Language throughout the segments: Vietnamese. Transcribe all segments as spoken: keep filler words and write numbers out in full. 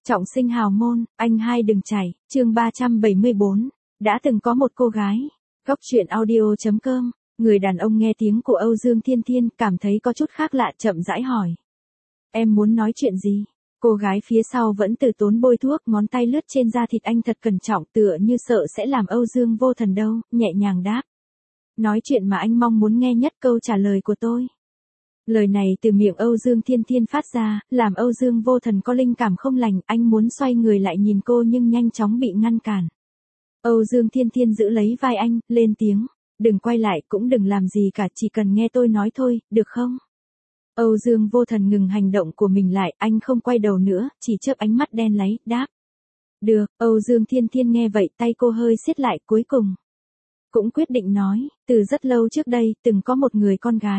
Trọng sinh hào môn, anh hai đừng chảy, chương ba trăm bảy mươi bốn. Đã từng có một cô gái. Góc truyện audio chấm com. Người đàn ông nghe tiếng của Âu Dương Thiên Thiên cảm thấy có chút khác lạ, chậm rãi hỏi. Em muốn nói chuyện gì? Cô gái phía sau vẫn từ tốn bôi thuốc, ngón tay lướt trên da thịt anh thật cẩn trọng, tựa như sợ sẽ làm Âu Dương vô thần đâu, nhẹ nhàng đáp. Nói chuyện mà anh mong muốn nghe nhất, câu trả lời của tôi. Lời này từ miệng Âu Dương Thiên Thiên phát ra, làm Âu Dương vô thần có linh cảm không lành, anh muốn xoay người lại nhìn cô nhưng nhanh chóng bị ngăn cản. Âu Dương Thiên Thiên giữ lấy vai anh, lên tiếng. Đừng quay lại, cũng đừng làm gì cả, chỉ cần nghe tôi nói thôi, được không? Âu Dương vô thần ngừng hành động của mình lại, anh không quay đầu nữa, chỉ chớp ánh mắt đen láy, đáp. Được, Âu Dương Thiên Thiên nghe vậy, tay cô hơi siết lại, cuối cùng cũng quyết định nói, từ rất lâu trước đây, từng có một người con gái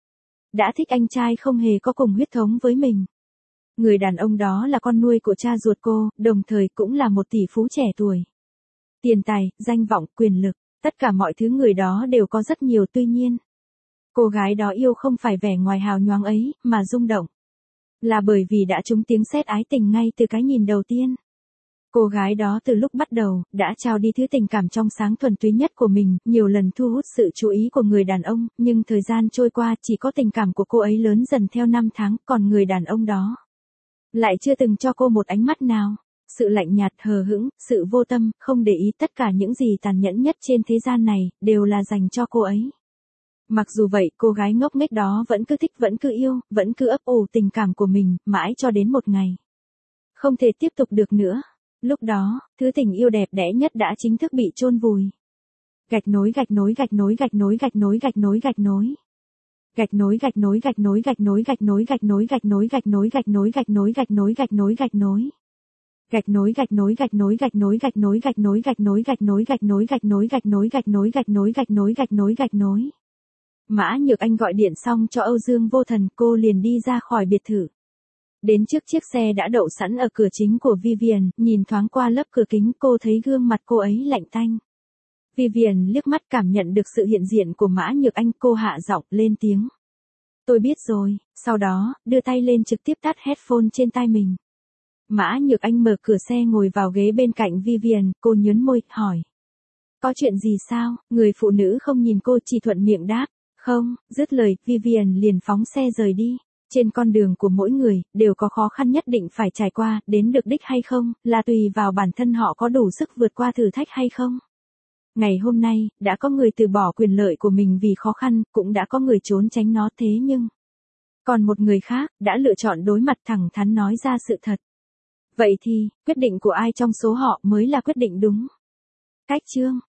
đã thích anh trai không hề có cùng huyết thống với mình. Người đàn ông đó là con nuôi của cha ruột cô, đồng thời cũng là một tỷ phú trẻ tuổi. Tiền tài, danh vọng, quyền lực, tất cả mọi thứ người đó đều có rất nhiều, tuy nhiên cô gái đó yêu không phải vẻ ngoài hào nhoáng ấy, mà rung động là bởi vì đã trúng tiếng sét ái tình ngay từ cái nhìn đầu tiên. Cô gái đó từ lúc bắt đầu, đã trao đi thứ tình cảm trong sáng thuần túy nhất của mình, nhiều lần thu hút sự chú ý của người đàn ông, nhưng thời gian trôi qua chỉ có tình cảm của cô ấy lớn dần theo năm tháng, còn người đàn ông đó lại chưa từng cho cô một ánh mắt nào. Sự lạnh nhạt, hờ hững, sự vô tâm, không để ý, tất cả những gì tàn nhẫn nhất trên thế gian này, đều là dành cho cô ấy. Mặc dù vậy, cô gái ngốc nghếch đó vẫn cứ thích, vẫn cứ yêu, vẫn cứ ấp ủ tình cảm của mình, mãi cho đến một ngày không thể tiếp tục được nữa. Lúc đó, thứ tình yêu đẹp đẽ nhất đã chính thức bị chôn vùi. Gạch nối gạch nối gạch nối gạch nối gạch nối gạch nối gạch nối. Gạch nối gạch nối gạch nối gạch nối gạch nối gạch nối gạch nối gạch nối gạch nối gạch nối gạch nối gạch nối gạch nối. Gạch nối gạch nối gạch nối gạch nối gạch nối gạch nối gạch nối gạch nối gạch nối gạch nối gạch nối gạch nối gạch nối gạch nối gạch nối gạch nối. Mã Nhược Anh gọi điện xong cho Âu Dương vô thần, cô liền đi ra khỏi biệt thự. Đến trước chiếc xe đã đậu sẵn ở cửa chính của Vivian, nhìn thoáng qua lớp cửa kính, cô thấy gương mặt cô ấy lạnh tanh. Vivian liếc mắt cảm nhận được sự hiện diện của Mã Nhược Anh, cô hạ giọng lên tiếng. Tôi biết rồi, sau đó, đưa tay lên trực tiếp tắt headphone trên tai mình. Mã Nhược Anh mở cửa xe ngồi vào ghế bên cạnh Vivian, cô nhớn môi, hỏi. Có chuyện gì sao? Người phụ nữ không nhìn cô, chỉ thuận miệng đáp. Không, dứt lời, Vivian liền phóng xe rời đi. Trên con đường của mỗi người, đều có khó khăn nhất định phải trải qua, đến được đích hay không, là tùy vào bản thân họ có đủ sức vượt qua thử thách hay không. Ngày hôm nay, đã có người từ bỏ quyền lợi của mình vì khó khăn, cũng đã có người trốn tránh nó, thế nhưng còn một người khác, đã lựa chọn đối mặt thẳng thắn nói ra sự thật. Vậy thì, quyết định của ai trong số họ mới là quyết định đúng? Cách chương.